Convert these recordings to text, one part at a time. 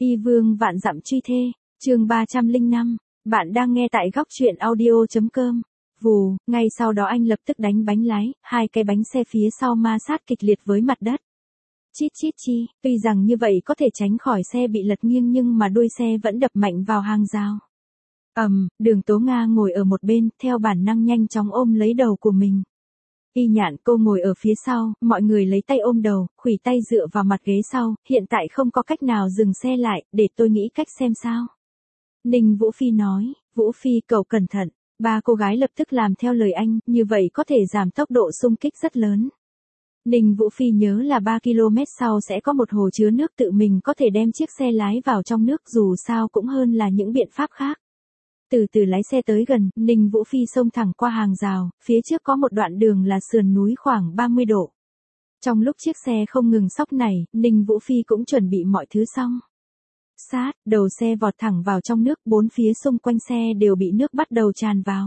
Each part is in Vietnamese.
Y vương vạn dặm truy thê, chương 305, bạn đang nghe tại góc truyện audio.com. Vù, ngay sau đó anh lập tức đánh bánh lái, hai cái bánh xe phía sau ma sát kịch liệt với mặt đất. Chít chít chi, tuy rằng như vậy có thể tránh khỏi xe bị lật nghiêng nhưng mà đuôi xe vẫn đập mạnh vào hàng rào. Đường Tố Nga ngồi ở một bên, theo bản năng nhanh chóng ôm lấy đầu của mình. Y Nhạn, cô ngồi ở phía sau, mọi người lấy tay ôm đầu, khuỷu tay dựa vào mặt ghế sau, hiện tại không có cách nào dừng xe lại, để tôi nghĩ cách xem sao. Ninh Vũ Phi nói, Vũ Phi cậu cẩn thận, ba cô gái lập tức làm theo lời anh, như vậy có thể giảm tốc độ xung kích rất lớn. Ninh Vũ Phi nhớ là 3 km sau sẽ có một hồ chứa nước tự mình có thể đem chiếc xe lái vào trong nước dù sao cũng hơn là những biện pháp khác. Từ từ lái xe tới gần, Ninh Vũ Phi xông thẳng qua hàng rào, phía trước có một đoạn đường là sườn núi khoảng 30 độ. Trong lúc chiếc xe không ngừng sóc này, Ninh Vũ Phi cũng chuẩn bị mọi thứ xong. Sát, đầu xe vọt thẳng vào trong nước, bốn phía xung quanh xe đều bị nước bắt đầu tràn vào.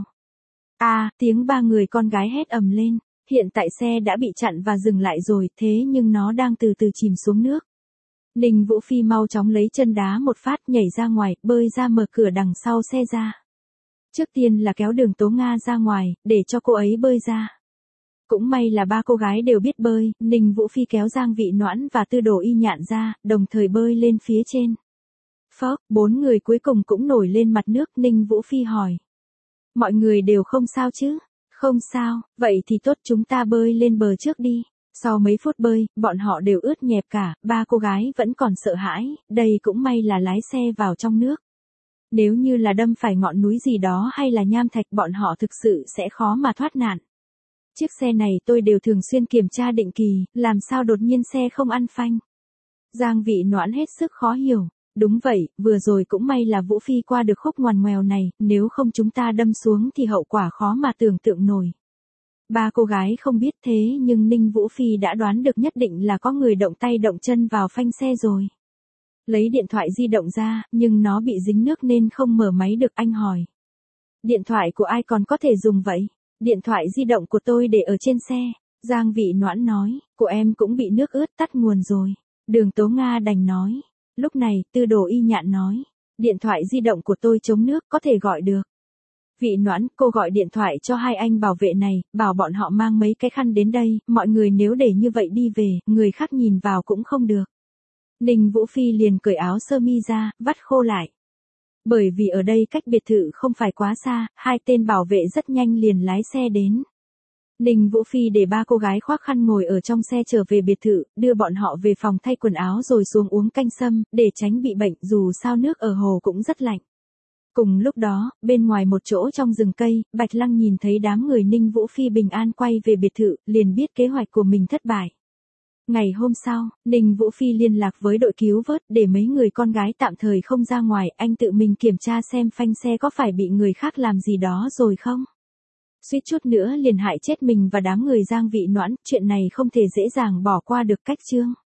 Tiếng ba người con gái hét ầm lên, hiện tại xe đã bị chặn và dừng lại rồi, thế nhưng nó đang từ từ chìm xuống nước. Ninh Vũ Phi mau chóng lấy chân đá một phát nhảy ra ngoài, bơi ra mở cửa đằng sau xe ra. Trước tiên là kéo Đường Tố Nga ra ngoài, để cho cô ấy bơi ra. Cũng may là ba cô gái đều biết bơi, Ninh Vũ Phi kéo Giang Vị Noãn và Tư Đồ Y Nhạn ra, đồng thời bơi lên phía trên. Phốc, bốn người cuối cùng cũng nổi lên mặt nước, Ninh Vũ Phi hỏi. Mọi người đều không sao chứ? Không sao, vậy thì tốt, chúng ta bơi lên bờ trước đi. Sau mấy phút bơi, bọn họ đều ướt nhẹp cả, ba cô gái vẫn còn sợ hãi, đây cũng may là lái xe vào trong nước. Nếu như là đâm phải ngọn núi gì đó hay là nham thạch bọn họ thực sự sẽ khó mà thoát nạn. Chiếc xe này tôi đều thường xuyên kiểm tra định kỳ, làm sao đột nhiên xe không ăn phanh. Giang Vị Noãn hết sức khó hiểu. Đúng vậy, vừa rồi cũng may là Vũ Phi qua được khúc ngoằn ngoèo này, nếu không chúng ta đâm xuống thì hậu quả khó mà tưởng tượng nổi. Ba cô gái không biết thế nhưng Ninh Vũ Phi đã đoán được nhất định là có người động tay động chân vào phanh xe rồi. Lấy điện thoại di động ra, nhưng nó bị dính nước nên không mở máy được, anh hỏi. Điện thoại của ai còn có thể dùng vậy? Điện thoại di động của tôi để ở trên xe. Giang Vị Noãn nói, của em cũng bị nước ướt tắt nguồn rồi. Đường Tố Nga đành nói. Lúc này, Tư Đồ Y Nhạn nói, điện thoại di động của tôi chống nước, có thể gọi được. Vị Noãn, cô gọi điện thoại cho hai anh bảo vệ này, bảo bọn họ mang mấy cái khăn đến đây, mọi người nếu để như vậy đi về, người khác nhìn vào cũng không được. Ninh Vũ Phi liền cởi áo sơ mi ra, vắt khô lại. Bởi vì ở đây cách biệt thự không phải quá xa, hai tên bảo vệ rất nhanh liền lái xe đến. Ninh Vũ Phi để ba cô gái khoác khăn ngồi ở trong xe trở về biệt thự, đưa bọn họ về phòng thay quần áo rồi xuống uống canh sâm, để tránh bị bệnh, dù sao nước ở hồ cũng rất lạnh. Cùng lúc đó, bên ngoài một chỗ trong rừng cây, Bạch Lăng nhìn thấy đám người Ninh Vũ Phi bình an quay về biệt thự, liền biết kế hoạch của mình thất bại. Ngày hôm sau, Ninh Vũ Phi liên lạc với đội cứu vớt để mấy người con gái tạm thời không ra ngoài, anh tự mình kiểm tra xem phanh xe có phải bị người khác làm gì đó rồi không. Suýt chút nữa liền hại chết mình và đám người Giang Vị Noãn, chuyện này không thể dễ dàng bỏ qua được. Cách chương